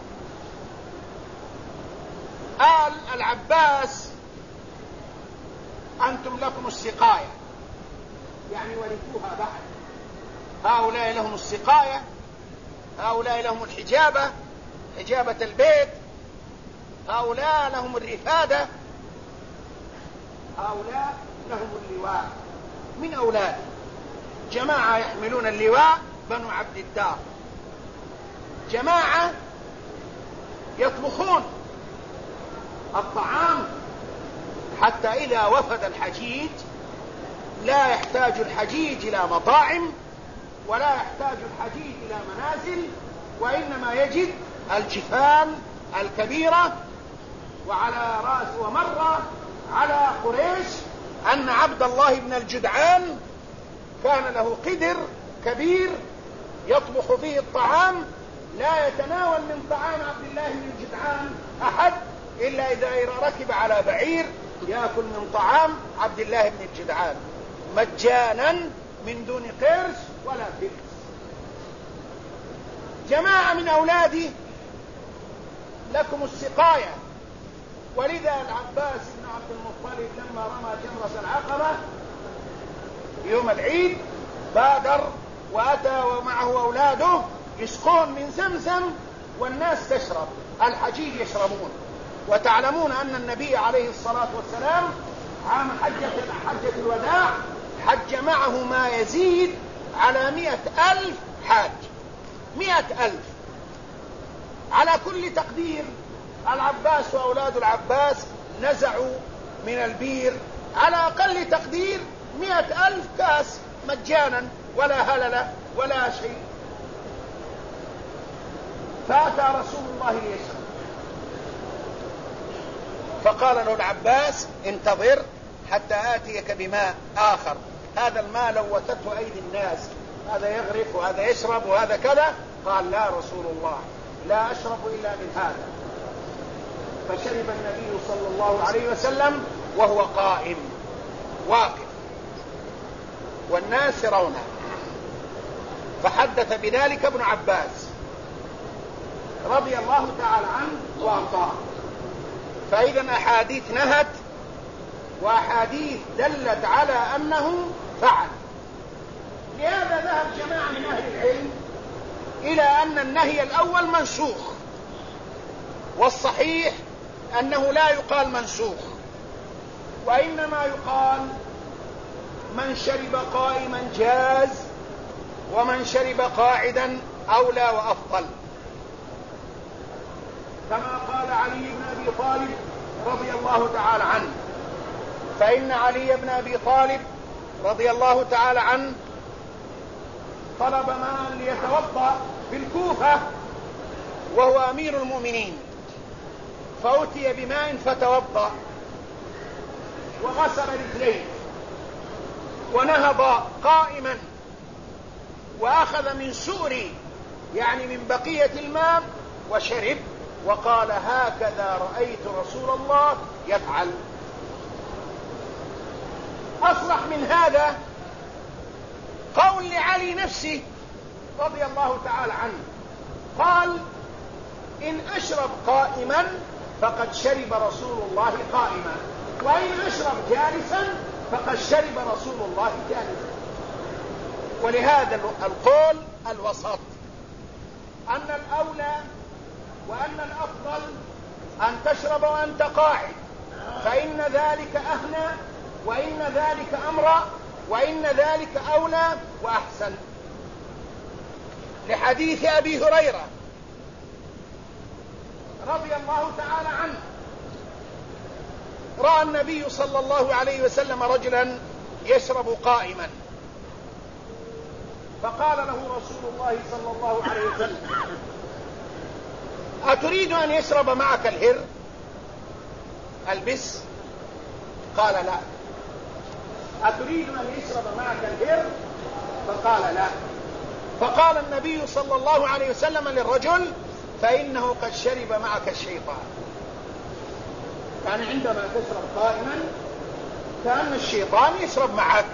قال العباس: أنتم لكم السقاية، يعني ورثوها بعد. هؤلاء لهم السقاية، هؤلاء لهم الحجابة، حجابة البيت، هؤلاء لهم الرفادة، هؤلاء لهم اللواء من أولاد. جماعة يحملون اللواء بنو عبد الدار، جماعة يطبخون الطعام حتى إذا وفد الحجيج لا يحتاج الحجيج إلى مطاعم، ولا يحتاج الحجيج إلى منازل، وإنما يجد الجفان الكبيرة. وعلى رأس ومر على قريش أن عبد الله بن الجدعان كان له قدر كبير يطبخ فيه الطعام، لا يتناول من طعام عبد الله بن الجدعان أحد إلا إذا ركب على بعير يأكل من طعام عبد الله بن الجدعان مجانا من دون قرش ولا فلس. جماعة من أولادي لكم السقاية. ولذا العباس بن عبد المطلب لما رمى جمرة العقبة يوم العيد بادر وأتى ومعه أولاده يسقون من زمزم والناس تشرب، الحجيج يشربون. وتعلمون أن النبي عليه الصلاة والسلام عام حجة الوداع حج معه ما يزيد على 100,000 حاج، 100,000. على كل تقدير العباس وأولاد العباس نزعوا من البير على أقل تقدير 100,000 كاس مجانا ولا هلل ولا شيء. فأتى رسول الله ليشرب فقال له العباس انتظر حتى آتيك بماء آخر، هذا الماء لوثته أيدي الناس، هذا يغرف وهذا يشرب وهذا كذا. قال لا رسول الله لا أشرب إلا من هذا. فشرب النبي صلى الله عليه وسلم وهو قائم واقف والناس يرونه. فحدث بذلك ابن عباس رضي الله تعالى عنه وارضاه. فإذا أحاديث نهت وأحاديث دلت على أنه فعل. لهذا ذهب جماعة من أهل العلم إلى أن النهي الأول منسوخ، والصحيح أنه لا يقال منسوخ، وإنما يقال من شرب قائما جاز ومن شرب قاعدا أولى وأفضل، كما قال علي بن أبي طالب رضي الله تعالى عنه. فإن علي بن أبي طالب رضي الله تعالى عنه طلب ماء ليتوضأ في الكوفة وهو أمير المؤمنين، فأتي بماء فتوضأ وغسل رجليه ونهض قائما وأخذ من سؤر يعني من بقية الماء وشرب، وقال هكذا رأيت رسول الله يفعل. أصرح من هذا قول لعلي نفسه رضي الله تعالى عنه، قال إن أشرب قائما فقد شرب رسول الله قائما، وإن أشرب جالسا فقد شرب رسول الله جالسا. ولهذا القول الوسط أن الأولى وأن الأفضل أن تشرب وأنت قاعد، فإن ذلك أهنى وإن ذلك أمرأ وإن ذلك أولى وأحسن. لحديث أبي هريرة رضي الله تعالى عنه رأى النبي صلى الله عليه وسلم رجلا يشرب قائما، فقال له رسول الله صلى الله عليه وسلم أتريد أن يشرب معك الهر البس؟ قال لا. أتريد أن يشرب معك الهر؟ فقال لا. فقال النبي صلى الله عليه وسلم للرجل فإنه قد شرب معك الشيطان. يعني عندما تشرب قائما كأن الشيطان يشرب معك.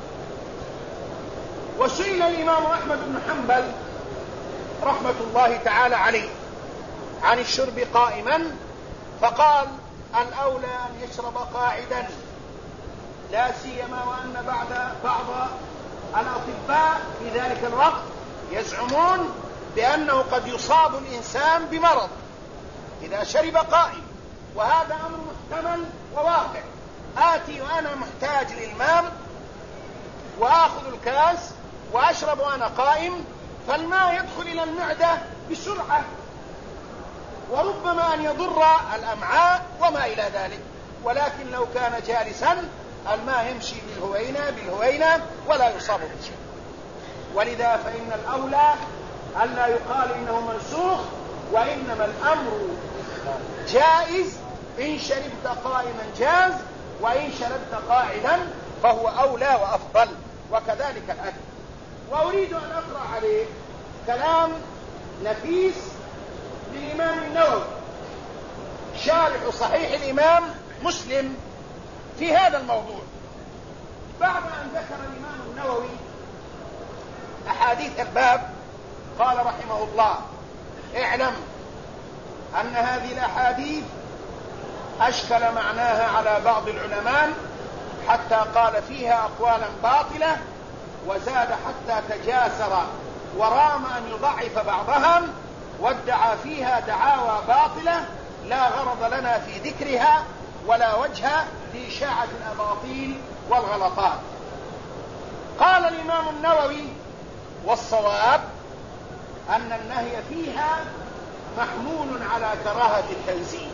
وسئل الإمام أحمد بن حنبل رحمة الله تعالى عليه عن الشرب قائما، فقال الأولى أن يشرب قاعدا، لا سيما وأن بعض الأطباء في ذلك الوقت يزعمون بأنه قد يصاب الإنسان بمرض إذا شرب قائم، وهذا أمر محتمل وواقع. آتي وأنا محتاج للماء وآخذ الكاس وأشرب وأنا قائم، فالماء يدخل إلى المعدة بسرعة وربما أن يضر الأمعاء وما إلى ذلك. ولكن لو كان جالسا الماء يمشي بالهوينة ولا يصاب بشيء. ولذا فإن الأولى ألا يقال إنه منسوخ، وإنما الأمر جائز. إن شربت قائما جاز، وإن شربت قاعدا فهو أولى وأفضل، وكذلك الأكل. وأريد أن أقرأ عليه كلام نفيس للإمام النووي شارح صحيح الإمام مسلم في هذا الموضوع. بعد أن ذكر الإمام النووي أحاديث الباب قال رحمه الله: اعلم أن هذه الأحاديث أشكل معناها على بعض العلماء حتى قال فيها أقوالا باطلة، وزاد حتى تجاسر ورام أن يضعف بعضهم، وادعى فيها دعاوى باطلة لا غرض لنا في ذكرها ولا وجه لإشاعة الأباطيل والغلطات. قال الإمام النووي: والصواب أن النهي فيها محمول على كراهة التنزيه،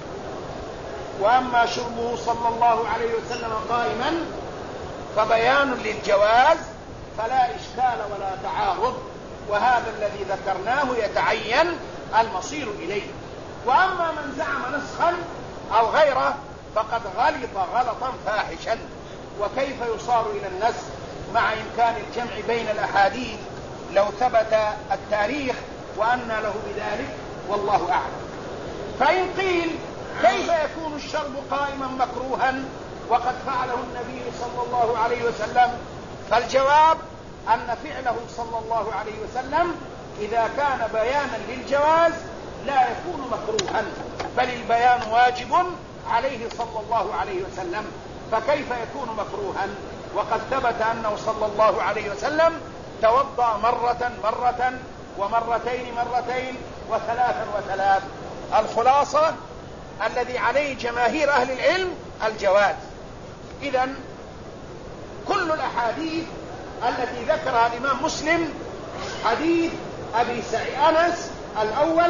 وأما شربه صلى الله عليه وسلم قائما فبيان للجواز فلا إشكال ولا تعارض، وهذا الذي ذكرناه يتعين المصير إليه. وأما من زعم نسخا أو غيره فقد غلط غلطا فاحشا. وكيف يصار إلى النسخ مع إمكان الجمع بين الأحاديث لو ثبت التاريخ وأن له بذلك؟ والله أعلم. فإن قيل: كيف يكون الشرب قائما مكروها وقد فعله النبي صلى الله عليه وسلم؟ فالجواب أن فعله صلى الله عليه وسلم إذا كان بيانا للجواز لا يكون مكروها، بل البيان واجب عليه صلى الله عليه وسلم، فكيف يكون مكروها وقد ثبت أنه صلى الله عليه وسلم توضأ مرة ومرتين وثلاث. الخلاصة الذي عليه جماهير أهل العلم الجواز. إذن كل الأحاديث التي ذكرها الإمام مسلم: حديث أبي سعيد أنس الأول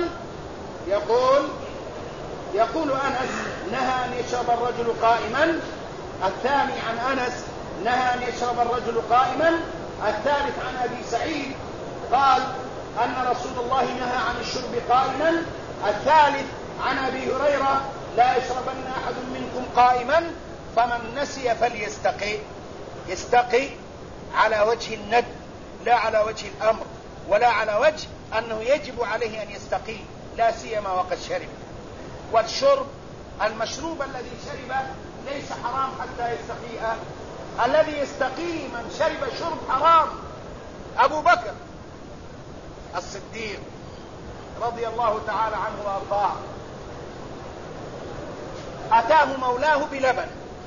يقول أنس: نهى أن يشرب الرجل قائما. الثاني عن أنس: نهى أن يشرب الرجل قائما. الثالث عن أبي سعيد قال أن رسول الله نهى عن الشرب قائما. الثالث عن أبي هريرة: لا يشربن أحد منكم قائما، فمن نسي فليستقي. يستقي على وجه الند لا على وجه الأمر، ولا على وجه أنه يجب عليه أن يستقي، لا سيما وقد شرب. والشرب المشروب الذي شرب ليس حرام حتى يستقيه. الذي يستقي من شرب شرب حرام. أبو بكر الصديق رضي الله تعالى عنه وأرضاه أتاه مولاه بلبن،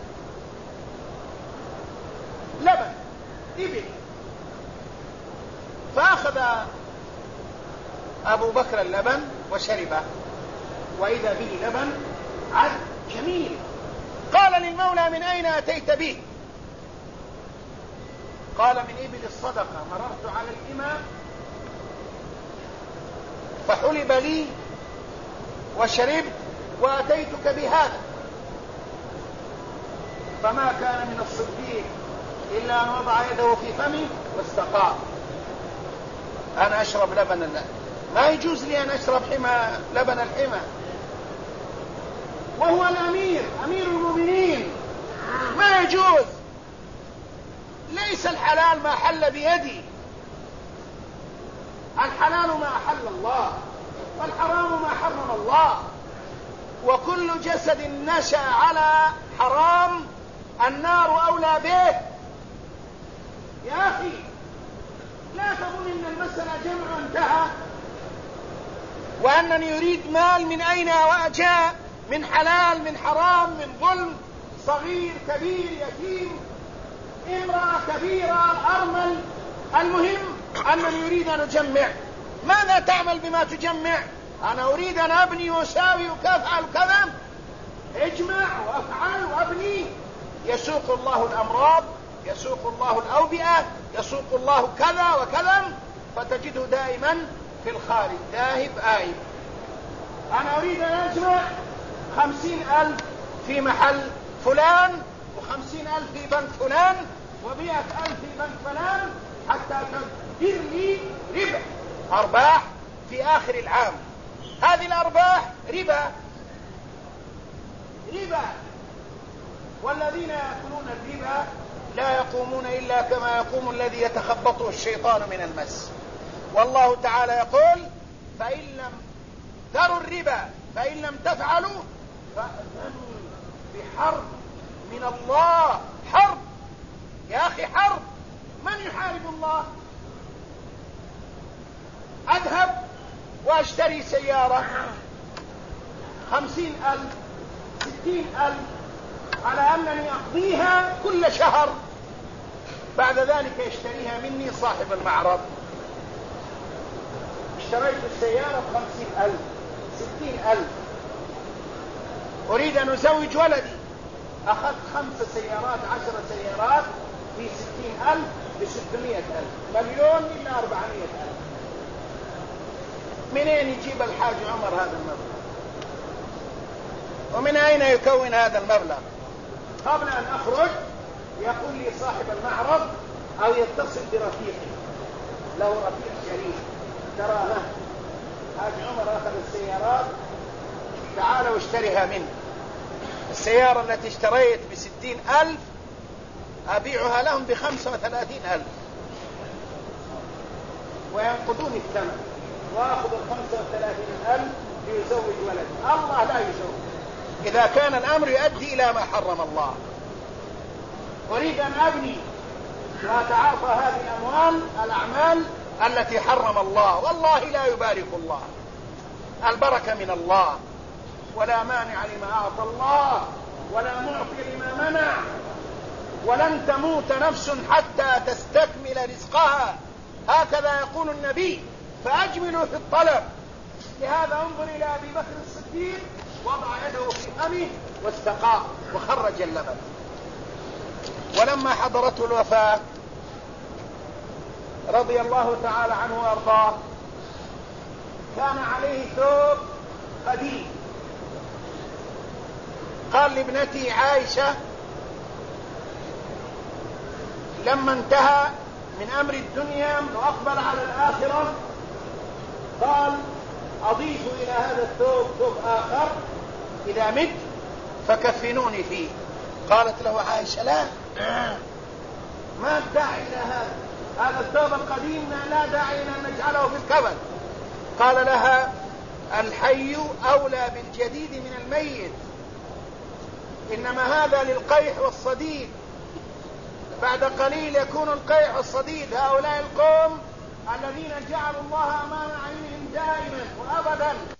إبل، فأخذ أبو بكر اللبن وشربه، وإذا به لبن عذب جميل. قال للمولى: من أين أتيت به؟ قال: من إبل الصدقة، مررت على الإمام فحلب لي وشربت وأتيتك بهذا. فما كان من الصديق إلا أن وضع يده في فمه واستقام. أنا أشرب لبن الله، ما يجوز لي أن أشرب لبن الحمى، وهو الأمير، أمير المؤمنين، ما يجوز. ليس الحلال ما حل بيدي، الحلال ما أحل الله، والحرام ما حرم الله. وكل جسد نشأ على حرام النار أولى به. يا أخي لا تظن أن المسألة جمع انتهى، وأنني يريد مال من أين وأجاء، من حلال من حرام، من ظلم، صغير كبير يتيم امرأة كبيرة أرمل. المهم أنني يريد أن أجمع. ماذا تعمل بما تجمع؟ أنا أريد أن أبني وأساوي وأفعل كذا. اجمع وأفعل وأبني. يسوق الله الأمراض، يسوق الله الأوبئة، يسوق الله كذا وكذا، فتجده دائما في الخارج ذاهب آيب. أنا أريد أن أجمع 50,000 في محل فلان، و50,000 في بنك فلان، و100,000 في بنك فلان، حتى تدير لي ربح، أرباح في آخر العام. هذه الأرباح ربا. والذين يأكلون الربا لا يقومون إلا كما يقوم الذي يتخبطه الشيطان من المس. والله تعالى يقول: فإن لم تروا الربا فإن لم تفعلوا فأذنوا بحرب من الله، حرب يا أخي، حرب. من يحارب الله؟ أذهب وأشتري سيارة 50,000 60,000 على أنني أقضيها كل شهر، بعد ذلك يشتريها مني صاحب المعرض. اشتريت السيارة ب50,000 60,000، أريد أن أزوج ولدي، أخذت 5 سيارات 10 سيارات في 60,000 ب600,000، مليون إلا 400,000. منين يجيب الحاج عمر هذا المبلغ؟ ومن أين يكون هذا المبلغ؟ قبل أن أخرج يقول لي صاحب المعرض أو يتصل برفيقي، له رفيق شريك، ترى حاج عمر أخذ السيارات، تعالوا اشتريها منه. السيارة التي اشتريت ب60,000 أبيعها لهم ب35,000 وينقضون الثمن، وأخذ 35,000 ليزوج ولدي. الله لا يزوج إذا كان الأمر يؤدي إلى ما حرم الله. أريد أن أبني وأتعاطى هذه الأموال الأعمال التي حرم الله، والله لا يبارك الله. البركة من الله، ولا مانع لما أعطى الله ولا معطي لما منع، ولن تموت نفس حتى تستكمل رزقها، هكذا يقول النبي، فأجملوا في الطلب. لهذا انظر إلى أبي بكر الصديق، وضع يده في فمه واستقاء وخرج اللبن. ولما حضرته الوفاة رضي الله تعالى عنه وارضاه، كان عليه ثوب قديم، قال لابنتي عائشة لما انتهى من أمر الدنيا وأقبل على الآخرة، قال أضيف إلى هذا الثوب ثوب آخر إذا مت فكفنوني فيه. قالت له عائشة لا، ما الداعي إلى هذا الثوب القديم، لا داعي أن نجعله في الكفن. قال لها الحي أولى بالجديد من الميت، إنما هذا للقيح والصديد، بعد قليل يكون القيح والصديد. هؤلاء القوم الذين جعلوا الله أمام عينهم دائما وأبدا